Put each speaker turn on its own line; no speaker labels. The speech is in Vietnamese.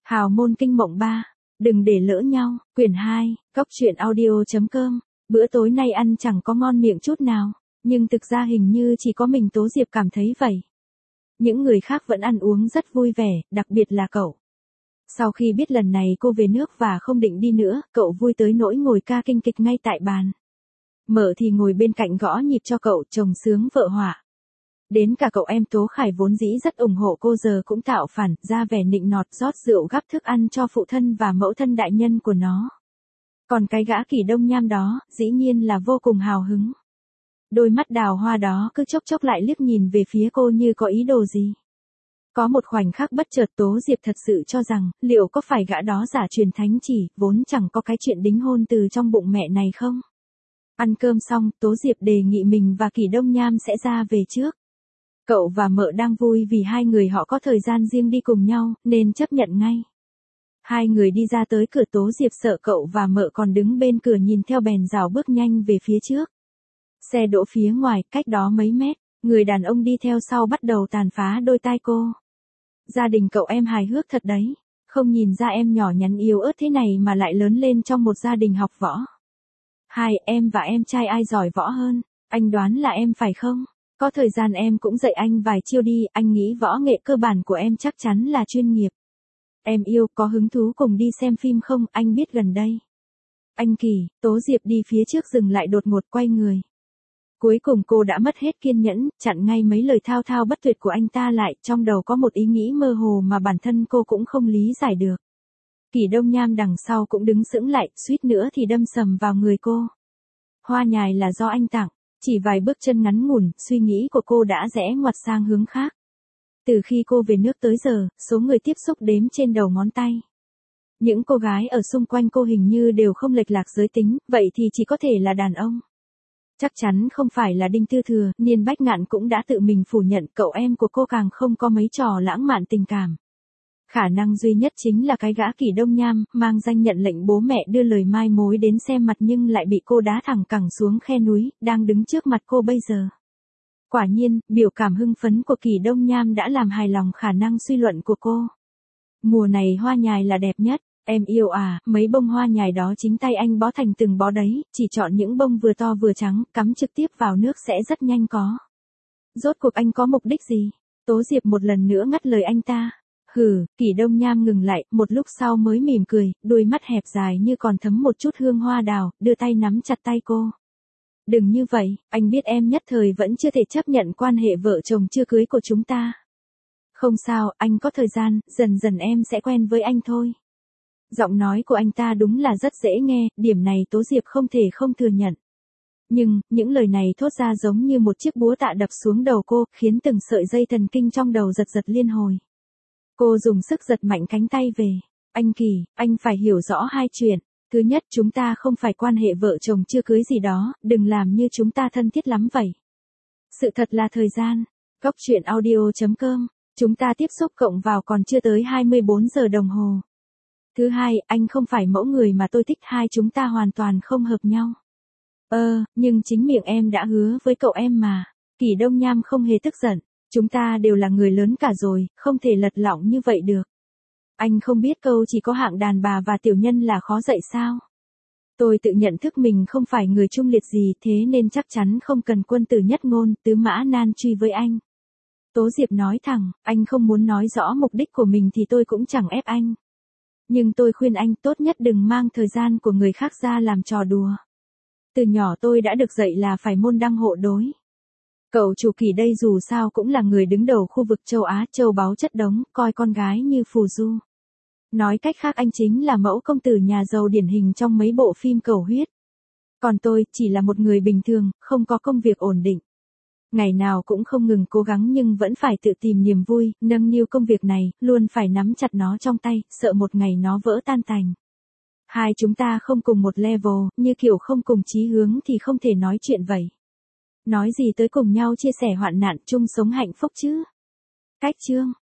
Hào môn kinh mộng 3. Đừng để lỡ nhau. Quyển 2. Cóc truyện audio.com. Bữa tối nay ăn chẳng có ngon miệng chút nào, nhưng thực ra hình như chỉ có mình Tố Diệp cảm thấy vậy. Những người khác vẫn ăn uống rất vui vẻ, đặc biệt là cậu. Sau khi biết lần này cô về nước và không định đi nữa, cậu vui tới nỗi ngồi ca kinh kịch ngay tại bàn. Mợ thì ngồi bên cạnh gõ nhịp cho cậu, chồng sướng vợ họa. Đến cả cậu em Tố Khải vốn dĩ rất ủng hộ cô giờ cũng tạo phản, ra vẻ nịnh nọt rót rượu gắp thức ăn cho phụ thân và mẫu thân đại nhân của nó. Còn cái gã Kỳ Đông Nham đó, dĩ nhiên là vô cùng hào hứng. Đôi mắt đào hoa đó cứ chốc chốc lại liếc nhìn về phía cô như có ý đồ gì. Có một khoảnh khắc bất chợt Tố Diệp thật sự cho rằng, liệu có phải gã đó giả truyền thánh chỉ, vốn chẳng có cái chuyện đính hôn từ trong bụng mẹ này không? Ăn cơm xong, Tố Diệp đề nghị mình và Kỳ Đông Nham sẽ ra về trước. Cậu và mợ đang vui vì hai người họ có thời gian riêng đi cùng nhau, nên chấp nhận ngay. Hai người đi ra tới cửa, Tố Diệp sợ cậu và mợ còn đứng bên cửa nhìn theo bèn rảo bước nhanh về phía trước. Xe đỗ phía ngoài, cách đó mấy mét, người đàn ông đi theo sau bắt đầu tàn phá đôi tai cô. Gia đình cậu em hài hước thật đấy, không nhìn ra em nhỏ nhắn yếu ớt thế này mà lại lớn lên trong một gia đình học võ. Hai, em và em trai ai giỏi võ hơn, anh đoán là em phải không? Có thời gian em cũng dạy anh vài chiêu đi, anh nghĩ võ nghệ cơ bản của em chắc chắn là chuyên nghiệp. Em yêu, có hứng thú cùng đi xem phim không, anh biết gần đây. Anh Kỳ, Tố Diệp đi phía trước dừng lại đột ngột quay người. Cuối cùng cô đã mất hết kiên nhẫn, chặn ngay mấy lời thao thao bất tuyệt của anh ta lại, trong đầu có một ý nghĩ mơ hồ mà bản thân cô cũng không lý giải được. Kỳ Đông Nham đằng sau cũng đứng sững lại, suýt nữa thì đâm sầm vào người cô. Hoa nhài là do anh tặng, chỉ vài bước chân ngắn ngủn, suy nghĩ của cô đã rẽ ngoặt sang hướng khác. Từ khi cô về nước tới giờ, số người tiếp xúc đếm trên đầu ngón tay. Những cô gái ở xung quanh cô hình như đều không lệch lạc giới tính, vậy thì chỉ có thể là đàn ông. Chắc chắn không phải là Đinh Tư Thừa, Niên Bách Ngạn cũng đã tự mình phủ nhận, cậu em của cô càng không có mấy trò lãng mạn tình cảm. Khả năng duy nhất chính là cái gã Kỳ Đông Nham, mang danh nhận lệnh bố mẹ đưa lời mai mối đến xem mặt nhưng lại bị cô đá thẳng cẳng xuống khe núi, đang đứng trước mặt cô bây giờ. Quả nhiên, biểu cảm hưng phấn của Kỳ Đông Nham đã làm hài lòng khả năng suy luận của cô. Mùa này hoa nhài là đẹp nhất, em yêu à, mấy bông hoa nhài đó chính tay anh bó thành từng bó đấy, chỉ chọn những bông vừa to vừa trắng, cắm trực tiếp vào nước sẽ rất nhanh có. Rốt cuộc anh có mục đích gì? Tố Diệp một lần nữa ngắt lời anh ta. Kỳ Đông Nham ngừng lại, một lúc sau mới mỉm cười, đôi mắt hẹp dài như còn thấm một chút hương hoa đào, đưa tay nắm chặt tay cô. Đừng như vậy, anh biết em nhất thời vẫn chưa thể chấp nhận quan hệ vợ chồng chưa cưới của chúng ta. Không sao, anh có thời gian, dần dần em sẽ quen với anh thôi. Giọng nói của anh ta đúng là rất dễ nghe, điểm này Tố Diệp không thể không thừa nhận. Nhưng, những lời này thốt ra giống như một chiếc búa tạ đập xuống đầu cô, khiến từng sợi dây thần kinh trong đầu giật giật liên hồi. Cô dùng sức giật mạnh cánh tay về. Anh Kỳ, anh phải hiểu rõ hai chuyện. Thứ nhất, chúng ta không phải quan hệ vợ chồng chưa cưới gì đó, đừng làm như chúng ta thân thiết lắm vậy. Sự thật là thời gian. Cóc truyện audio.com. Chúng ta tiếp xúc cộng vào còn chưa tới 24 giờ đồng hồ. Thứ hai, anh không phải mẫu người mà tôi thích, hai chúng ta hoàn toàn không hợp nhau. Nhưng chính miệng em đã hứa với cậu em mà. Kỳ Đông Nham không hề tức giận. Chúng ta đều là người lớn cả rồi, không thể lật lọng như vậy được. Anh không biết câu chỉ có hạng đàn bà và tiểu nhân là khó dạy sao? Tôi tự nhận thức mình không phải người trung liệt gì, thế nên chắc chắn không cần quân tử nhất ngôn, tứ mã nan truy với anh. Tố Diệp nói thẳng, anh không muốn nói rõ mục đích của mình thì tôi cũng chẳng ép anh. Nhưng tôi khuyên anh tốt nhất đừng mang thời gian của người khác ra làm trò đùa. Từ nhỏ tôi đã được dạy là phải môn đăng hộ đối. Cậu chủ Kỳ đây dù sao cũng là người đứng đầu khu vực châu Á, châu báu chất đống, coi con gái như phù du. Nói cách khác anh chính là mẫu công tử nhà giàu điển hình trong mấy bộ phim cầu huyết. Còn tôi chỉ là một người bình thường, không có công việc ổn định. Ngày nào cũng không ngừng cố gắng nhưng vẫn phải tự tìm niềm vui, nâng niu công việc này, luôn phải nắm chặt nó trong tay, sợ một ngày nó vỡ tan tành. Hai chúng ta không cùng một level, như kiểu không cùng chí hướng thì không thể nói chuyện vậy. Nói gì tới cùng nhau chia sẻ hoạn nạn chung sống hạnh phúc chứ. Cách chương.